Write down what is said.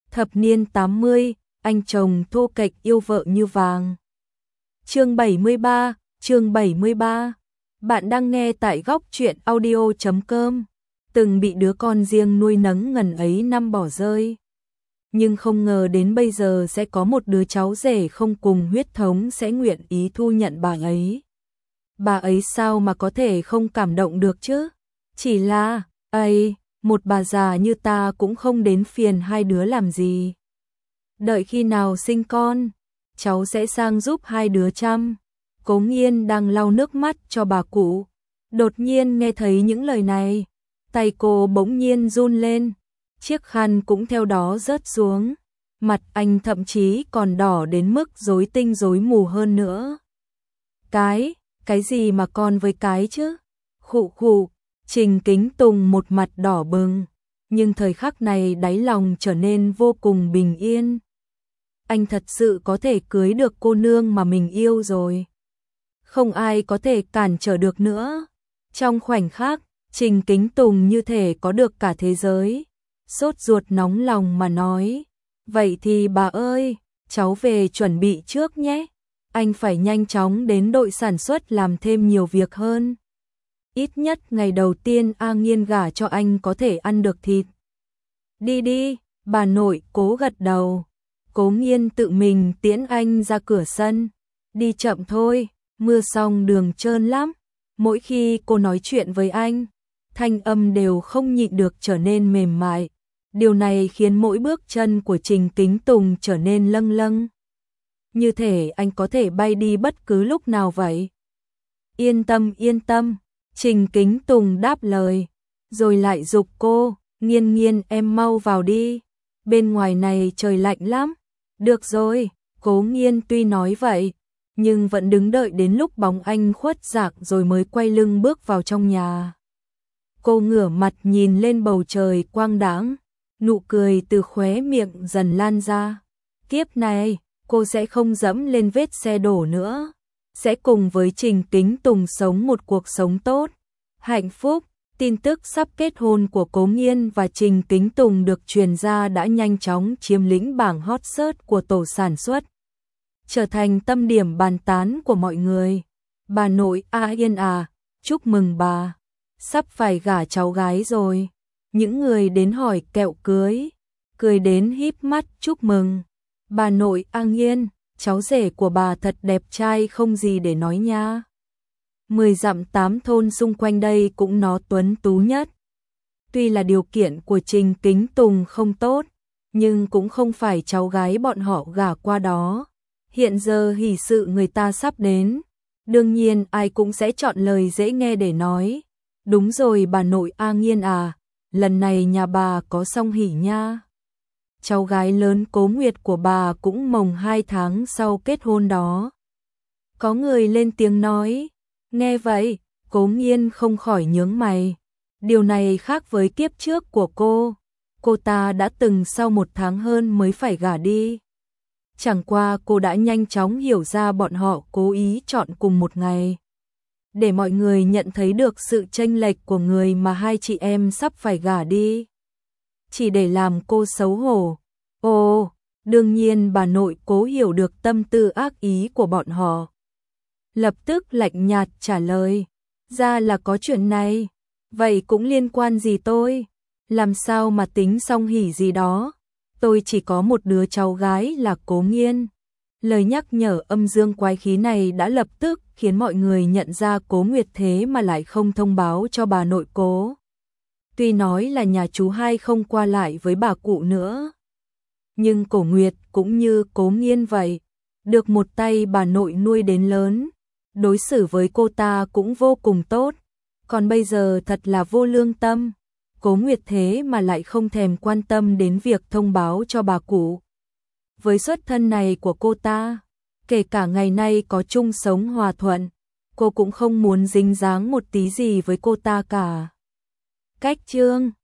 Thập niên 80, anh chồng thô kệch yêu vợ như vàng. Chương 73. Bạn đang nghe tại góc truyện audio.com. Từng bị đứa con riêng nuôi nấng ngần ấy năm bỏ rơi. Nhưng không ngờ đến bây giờ sẽ có một đứa cháu rể không cùng huyết thống sẽ nguyện ý thu nhận bà ấy. Bà ấy sao mà có thể không cảm động được chứ? Chỉ là, một bà già như ta cũng không đến phiền hai đứa làm gì. Đợi khi nào sinh con, cháu sẽ sang giúp hai đứa chăm. Cố Nghiên đang lau nước mắt cho bà cụ. Đột nhiên nghe thấy những lời này, tay cô bỗng nhiên run lên, chiếc khăn cũng theo đó rớt xuống. Mặt anh thậm chí còn đỏ đến mức rối tinh rối mù hơn nữa. Cái gì mà con với cái chứ? Khụ, Trình Kính Tùng một mặt đỏ bừng, nhưng thời khắc này đáy lòng trở nên vô cùng bình yên. Anh thật sự có thể cưới được cô nương mà mình yêu rồi. Không ai có thể cản trở được nữa. Trong khoảnh khắc, Trình Kính Tùng như thể có được cả thế giới. Sốt ruột nóng lòng mà nói, vậy thì bà ơi, cháu về chuẩn bị trước nhé. Anh phải nhanh chóng đến đội sản xuất làm thêm nhiều việc hơn. Ít nhất ngày đầu tiên A Nghiên gả cho anh có thể ăn được thịt. Đi, bà nội Cố gật đầu. Cố Nghiên tự mình tiễn anh ra cửa sân. Đi chậm thôi, mưa xong đường trơn lắm. Mỗi khi cô nói chuyện với anh, thanh âm đều không nhịn được trở nên mềm mại. Điều này khiến mỗi bước chân của Trình Kính Tùng trở nên lâng lâng. Như thể anh có thể bay đi bất cứ lúc nào vậy. Yên tâm, Trình Kính Tùng đáp lời, rồi lại giục cô, Nghiên em mau vào đi, bên ngoài này trời lạnh lắm. Được rồi, Cố Nghiên tuy nói vậy, nhưng vẫn đứng đợi đến lúc bóng anh khuất dạng rồi mới quay lưng bước vào trong nhà. Cô ngửa mặt nhìn lên bầu trời quang đãng, nụ cười từ khóe miệng dần lan ra. Kiếp này, cô sẽ không dẫm lên vết xe đổ nữa, sẽ cùng với Trình Kính Tùng sống một cuộc sống tốt, hạnh phúc. Tin tức sắp kết hôn của Cố Nghiên và Trình Kính Tùng được truyền ra đã nhanh chóng chiếm lĩnh bảng hot search của tổ sản xuất, trở thành tâm điểm bàn tán của mọi người. Bà nội A Yên à, chúc mừng bà, sắp phải gả cháu gái rồi. Những người đến hỏi kẹo cưới, cười đến híp mắt chúc mừng. Bà nội A Nghiên, cháu rể của bà thật đẹp trai không gì để nói nha. 10 dặm 8 thôn xung quanh đây cũng nó tuấn tú nhất. Tuy là điều kiện của Trình Kính Tùng không tốt, nhưng cũng không phải cháu gái bọn họ gả qua đó. Hiện giờ hỷ sự người ta sắp đến, đương nhiên ai cũng sẽ chọn lời dễ nghe để nói. Đúng rồi bà nội A Nghiên à, lần này nhà bà có song hỷ nha. Cháu gái lớn Cố Nguyệt của bà cũng mồng 2 tháng sau kết hôn đó. Có người lên tiếng nói. Nghe vậy, Cố Nghiên không khỏi nhướng mày. Điều này khác với kiếp trước của cô ta đã từng sau 1 tháng hơn mới phải gả đi. Chẳng qua cô đã nhanh chóng hiểu ra bọn họ cố ý chọn cùng một ngày, để mọi người nhận thấy được sự chênh lệch của người mà hai chị em sắp phải gả đi. Chỉ để làm cô xấu hổ. Ồ, đương nhiên bà nội Cố hiểu được tâm tư ác ý của bọn họ. Lập tức lạnh nhạt trả lời, ra là có chuyện này, vậy cũng liên quan gì tôi, làm sao mà tính song hỷ gì đó, tôi chỉ có một đứa cháu gái là Cố Nghiên. Lời nhắc nhở âm dương quái khí này đã lập tức khiến mọi người nhận ra Cố Nguyệt thế mà lại không thông báo cho bà nội Cố. Tuy nói là nhà chú hai không qua lại với bà cụ nữa, nhưng Cố Nguyệt cũng như Cố Nghiên vậy, được một tay bà nội nuôi đến lớn. Đối xử với cô ta cũng vô cùng tốt, còn bây giờ thật là vô lương tâm. Cố Nguyệt thế mà lại không thèm quan tâm đến việc thông báo cho bà cụ. Với xuất thân này của cô ta, kể cả ngày nay có chung sống hòa thuận, cô cũng không muốn dính dáng một tí gì với cô ta cả. Cách chương